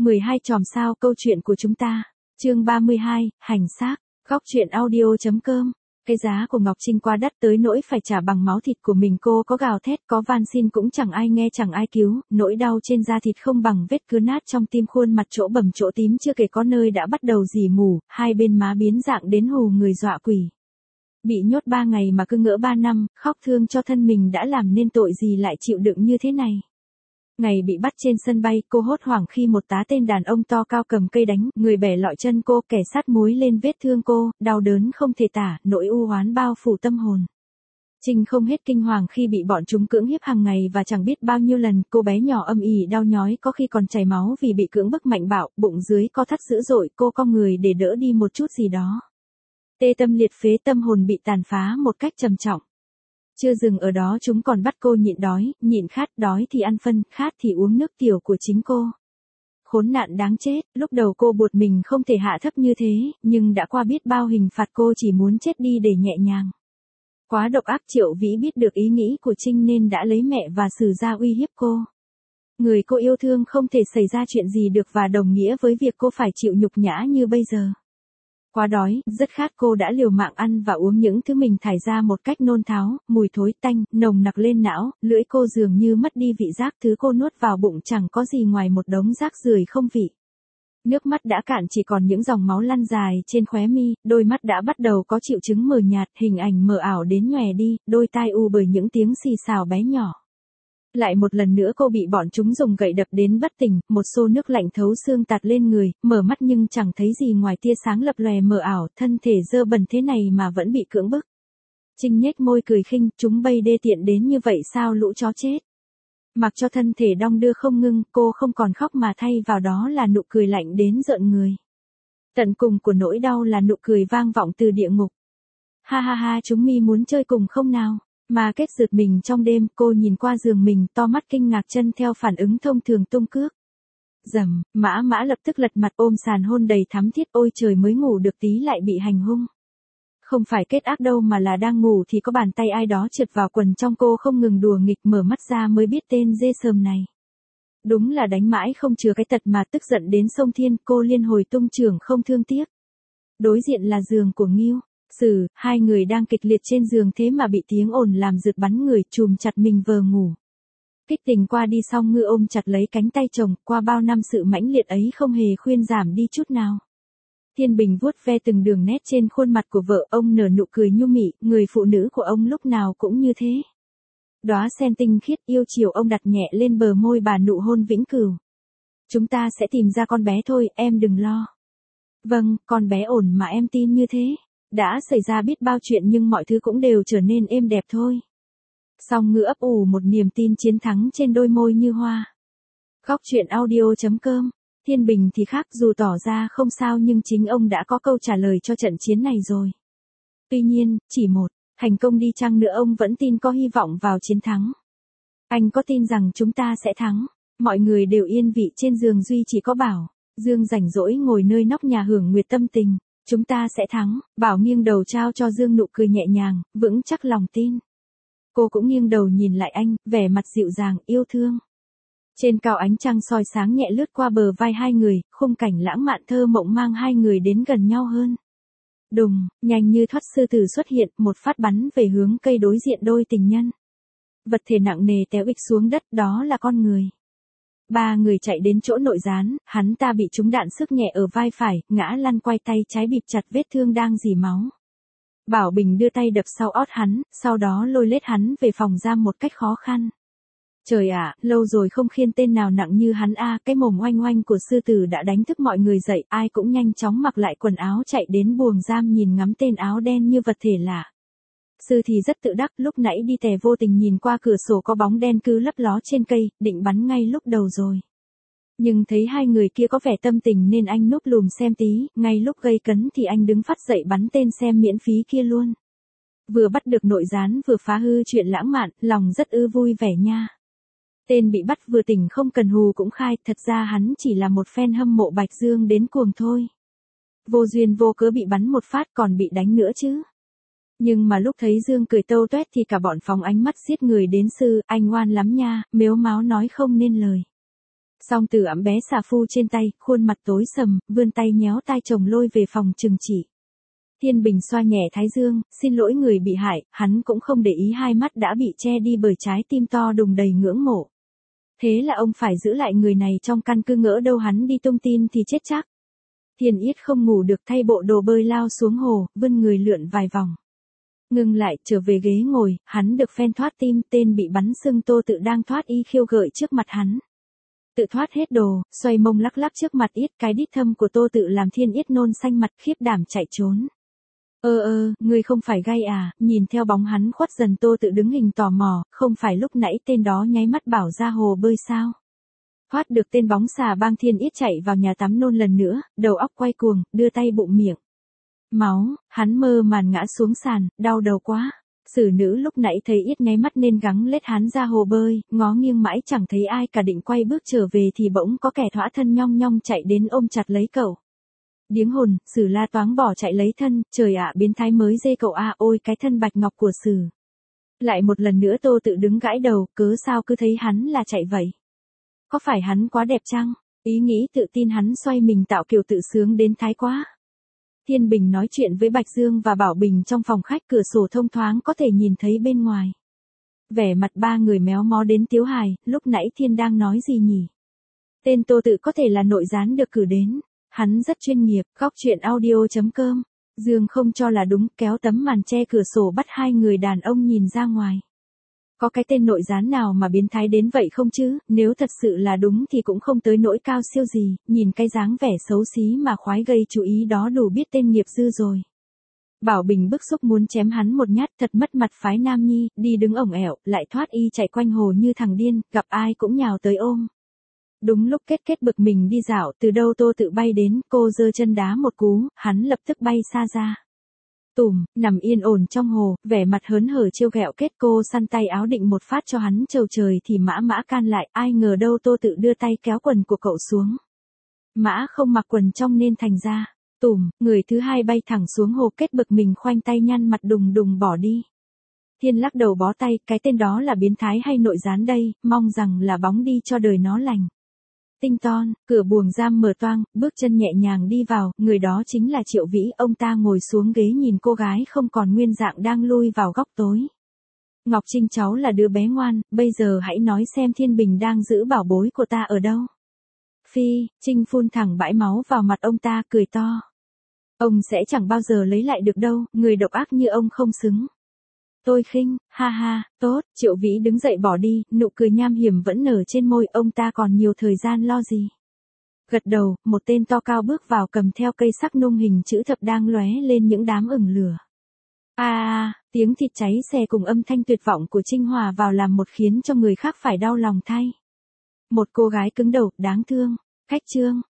12 chòm sao câu chuyện của chúng ta. Chương 32, hành xác. Góc truyện audio.com. Cái giá của Ngọc Trinh quá đắt tới nỗi phải trả bằng máu thịt của mình, cô có gào thét, có van xin cũng chẳng ai nghe chẳng ai cứu, nỗi đau trên da thịt không bằng vết cứa nát trong tim, khuôn mặt chỗ bầm chỗ tím chưa kể có nơi đã bắt đầu rỉ mù, hai bên má biến dạng đến hù người dọa quỷ. Bị nhốt 3 ngày mà cứ ngỡ 3 năm, khóc thương cho thân mình đã làm nên tội gì lại chịu đựng như thế này. Ngày bị bắt trên sân bay, cô hốt hoảng khi một tá tên đàn ông to cao cầm cây đánh, người bẻ lọi chân cô, kẻ sát muối lên vết thương cô, đau đớn không thể tả, nỗi u oán bao phủ tâm hồn. Trinh không hết kinh hoàng khi bị bọn chúng cưỡng hiếp hàng ngày và chẳng biết bao nhiêu lần, cô bé nhỏ âm ỉ đau nhói, có khi còn chảy máu vì bị cưỡng bức mạnh bạo, bụng dưới co thắt dữ dội, cô cong người để đỡ đi một chút gì đó. Tê tâm liệt phế, tâm hồn bị tàn phá một cách trầm trọng. Chưa dừng ở đó, chúng còn bắt cô nhịn đói, nhịn khát, đói thì ăn phân, khát thì uống nước tiểu của chính cô. Khốn nạn đáng chết, lúc đầu cô buộc mình không thể hạ thấp như thế, nhưng đã qua biết bao hình phạt cô chỉ muốn chết đi để nhẹ nhàng. Quá độc ác, Triệu Vĩ biết được ý nghĩ của Trinh nên đã lấy mẹ và Sử ra uy hiếp cô. Người cô yêu thương không thể xảy ra chuyện gì được và đồng nghĩa với việc cô phải chịu nhục nhã như bây giờ. Quá đói, rất khát, cô đã liều mạng ăn và uống những thứ mình thải ra một cách nôn tháo, mùi thối tanh, nồng nặc lên não, lưỡi cô dường như mất đi vị giác, thứ cô nuốt vào bụng chẳng có gì ngoài một đống rác rưởi không vị. Nước mắt đã cạn, chỉ còn những dòng máu lăn dài trên khóe mi, đôi mắt đã bắt đầu có triệu chứng mờ nhạt, hình ảnh mờ ảo đến nhòe đi, đôi tai u bởi những tiếng xì xào bé nhỏ. Lại một lần nữa cô bị bọn chúng dùng gậy đập đến bất tỉnh, một xô nước lạnh thấu xương tạt lên người, mở mắt nhưng chẳng thấy gì ngoài tia sáng lập lòe mờ ảo, thân thể dơ bẩn thế này mà vẫn bị cưỡng bức. Trinh nhếch môi cười khinh, chúng bay đê tiện đến như vậy sao, lũ chó chết. Mặc cho thân thể đong đưa không ngưng, cô không còn khóc mà thay vào đó là nụ cười lạnh đến rợn người. Tận cùng của nỗi đau là nụ cười vang vọng từ địa ngục. Ha ha ha, chúng mi muốn chơi cùng không nào? Mà kết giật mình trong đêm, cô nhìn qua giường mình, to mắt kinh ngạc, chân theo phản ứng thông thường tung cước. Dầm, Mã lập tức lật mặt ôm sàn hôn đầy thắm thiết, ôi trời, mới ngủ được tí lại bị hành hung. Không phải kết ác đâu mà là đang ngủ thì có bàn tay ai đó trượt vào quần trong cô không ngừng đùa nghịch, mở mắt ra mới biết tên dê sờm này. Đúng là đánh mãi không chừa cái tật mà tức giận đến sông thiên, cô liên hồi tung chưởng không thương tiếc. Đối diện là giường của Ngưu. Sử, hai người đang kịch liệt trên giường thế mà bị tiếng ồn làm rượt bắn người, chùm chặt mình vờ ngủ. Kích tình qua đi xong, Ngư ôm chặt lấy cánh tay chồng, qua bao năm sự mãnh liệt ấy không hề khuyên giảm đi chút nào. Thiên Bình vuốt ve từng đường nét trên khuôn mặt của vợ, ông nở nụ cười nhu mị, người phụ nữ của ông lúc nào cũng như thế. Đóa sen tinh khiết yêu chiều, ông đặt nhẹ lên bờ môi bà, nụ hôn vĩnh cửu. Chúng ta sẽ tìm ra con bé thôi, em đừng lo. Vâng, con bé ổn mà, em tin như thế. Đã xảy ra biết bao chuyện nhưng mọi thứ cũng đều trở nên êm đẹp thôi. Song Ngư ấp ủ một niềm tin chiến thắng trên đôi môi như hoa. Góc truyện audio.com. Thiên Bình thì khác, dù tỏ ra không sao nhưng chính ông đã có câu trả lời cho trận chiến này rồi. Tuy nhiên, chỉ một thành công đi chăng nữa ông vẫn tin có hy vọng vào chiến thắng. Anh có tin rằng chúng ta sẽ thắng? Mọi người đều yên vị trên giường, duy chỉ có Bảo Dương rảnh rỗi ngồi nơi nóc nhà hưởng nguyệt tâm tình. Chúng ta sẽ thắng. Bảo nghiêng đầu trao cho Dương nụ cười nhẹ nhàng, vững chắc lòng tin. Cô cũng nghiêng đầu nhìn lại anh, vẻ mặt dịu dàng, yêu thương. Trên cao ánh trăng soi sáng nhẹ lướt qua bờ vai hai người, khung cảnh lãng mạn thơ mộng mang hai người đến gần nhau hơn. Đùng, nhanh như thoát, sư tử xuất hiện, một phát bắn về hướng cây đối diện đôi tình nhân. Vật thể nặng nề téo ịch xuống đất, đó là con người. Ba người chạy đến chỗ nội gián, hắn ta bị trúng đạn sức nhẹ ở vai phải, ngã lăn quay, tay trái bịt chặt vết thương đang rỉ máu. Bảo Bình đưa tay đập sau ót hắn, sau đó lôi lết hắn về phòng giam một cách khó khăn. Trời ạ, lâu rồi không khiêng tên nào nặng như hắn a, cái mồm oanh oanh của sư tử đã đánh thức mọi người dậy, ai cũng nhanh chóng mặc lại quần áo chạy đến buồng giam nhìn ngắm tên áo đen như vật thể lạ. Sư thì rất tự đắc, lúc nãy đi tè vô tình nhìn qua cửa sổ có bóng đen cứ lấp ló trên cây, định bắn ngay lúc đầu rồi. Nhưng thấy hai người kia có vẻ tâm tình nên anh núp lùm xem tí, ngay lúc gây cấn thì anh đứng phát dậy bắn tên xem miễn phí kia luôn. Vừa bắt được nội gián vừa phá hư chuyện lãng mạn, lòng rất vui vẻ nha. Tên bị bắt vừa tỉnh không cần hù cũng khai, thật ra hắn chỉ là một fan hâm mộ Bạch Dương đến cuồng thôi. Vô duyên vô cớ bị bắn một phát còn bị đánh nữa chứ. Nhưng mà lúc thấy Dương cười tâu toét thì cả bọn phóng ánh mắt giết người đến, sư, anh ngoan lắm nha, mếu máo nói không nên lời. Song Tử ẵm bé xà phu trên tay, khuôn mặt tối sầm, vươn tay nhéo tai chồng lôi về phòng trừng trị. Thiên Bình xoa nhẹ thái dương, xin lỗi người bị hại, hắn cũng không để ý hai mắt đã bị che đi bởi trái tim to đùng đầy ngưỡng mộ. Thế là ông phải giữ lại người này trong căn cứ, ngỡ đâu hắn đi tung tin thì chết chắc. Thiên Yết không ngủ được, thay bộ đồ bơi lao xuống hồ, vươn người lượn vài vòng. Ngừng lại, trở về ghế ngồi, hắn được phen thoát tim, tên bị bắn sưng Tô Tự đang thoát y khiêu gợi trước mặt hắn. Tự thoát hết đồ, xoay mông lắc lắc trước mặt Yết, cái đít thâm của Tô Tự làm Thiên Yết nôn xanh mặt, khiếp đảm chạy trốn. Ngươi không phải gay à? Nhìn theo bóng hắn khuất dần, Tô Tự đứng hình tò mò, không phải lúc nãy tên đó nháy mắt bảo ra hồ bơi sao? Thoát được tên bóng xà bang, Thiên Yết chạy vào nhà tắm nôn lần nữa, đầu óc quay cuồng, đưa tay bụng miệng. Máu, hắn mơ màn ngã xuống sàn, đau đầu quá. Xử nữ lúc nãy thấy Yết nháy mắt nên gắng lết hắn ra hồ bơi, ngó nghiêng mãi chẳng thấy ai cả, định quay bước trở về thì bỗng có kẻ thõa thân nhong nhong chạy đến ôm chặt lấy cậu. Điếng hồn, Sử la toáng bỏ chạy lấy thân, trời ạ, biến thái mới dê cậu à, ôi cái thân bạch ngọc của Sử. Lại một lần nữa Tô Tự đứng gãi đầu, cớ sao cứ thấy hắn là chạy vậy? Có phải hắn quá đẹp chăng? Ý nghĩ tự tin hắn xoay mình tạo kiểu tự sướng đến thái quá. Thiên Bình nói chuyện với Bạch Dương và Bảo Bình trong phòng khách, cửa sổ thông thoáng có thể nhìn thấy bên ngoài. Vẻ mặt ba người méo mó đến tiếu hài, lúc nãy Thiên đang nói gì nhỉ? Tên Tô Tự có thể là nội gián được cử đến. Hắn rất chuyên nghiệp, góc chuyện audio.com. Dương không cho là đúng, kéo tấm màn che cửa sổ bắt hai người đàn ông nhìn ra ngoài. Có cái tên nội gián nào mà biến thái đến vậy không chứ? Nếu thật sự là đúng thì cũng không tới nỗi cao siêu gì, nhìn cái dáng vẻ xấu xí mà khoái gây chú ý đó đủ biết tên nghiệp dư rồi. Bảo Bình bức xúc muốn chém hắn một nhát, thật mất mặt phái nam nhi, đi đứng ổng ẻo, lại thoát y chạy quanh hồ như thằng điên, gặp ai cũng nhào tới ôm. Đúng lúc kết bực mình đi dạo, từ đâu Tô Tự bay đến, cô giơ chân đá một cú, hắn lập tức bay xa ra. Tùm, nằm yên ổn trong hồ, vẻ mặt hớn hở trêu ghẹo Kết, cô săn tay áo định một phát cho hắn trầu trời thì Mã can lại, ai ngờ đâu Tô Tự đưa tay kéo quần của cậu xuống. Mã không mặc quần trong nên thành ra. Tùm, người thứ hai bay thẳng xuống hồ, Kết bực mình khoanh tay nhăn mặt đùng đùng bỏ đi. Thiên lắc đầu bó tay, cái tên đó là biến thái hay nội gián đây, mong rằng là bóng đi cho đời nó lành. Tinh ton, cửa buồng giam mở toang, bước chân nhẹ nhàng đi vào, người đó chính là Triệu Vĩ, ông ta ngồi xuống ghế nhìn cô gái không còn nguyên dạng đang lui vào góc tối. Ngọc Trinh cháu là đứa bé ngoan, bây giờ hãy nói xem Thiên Bình đang giữ bảo bối của ta ở đâu. Phi, Trinh phun thẳng bãi máu vào mặt ông ta, cười to. Ông sẽ chẳng bao giờ lấy lại được đâu, người độc ác như ông không xứng. Tôi khinh, ha ha, tốt, Triệu Vĩ đứng dậy bỏ đi, nụ cười nham hiểm vẫn nở trên môi, ông ta còn nhiều thời gian lo gì. Gật đầu, một tên to cao bước vào cầm theo cây sắc nung hình chữ thập đang lóe lên những đám ửng lửa. Tiếng thịt cháy xè cùng âm thanh tuyệt vọng của Trinh hòa vào làm một khiến cho người khác phải đau lòng thay. Một cô gái cứng đầu, đáng thương, cách chương.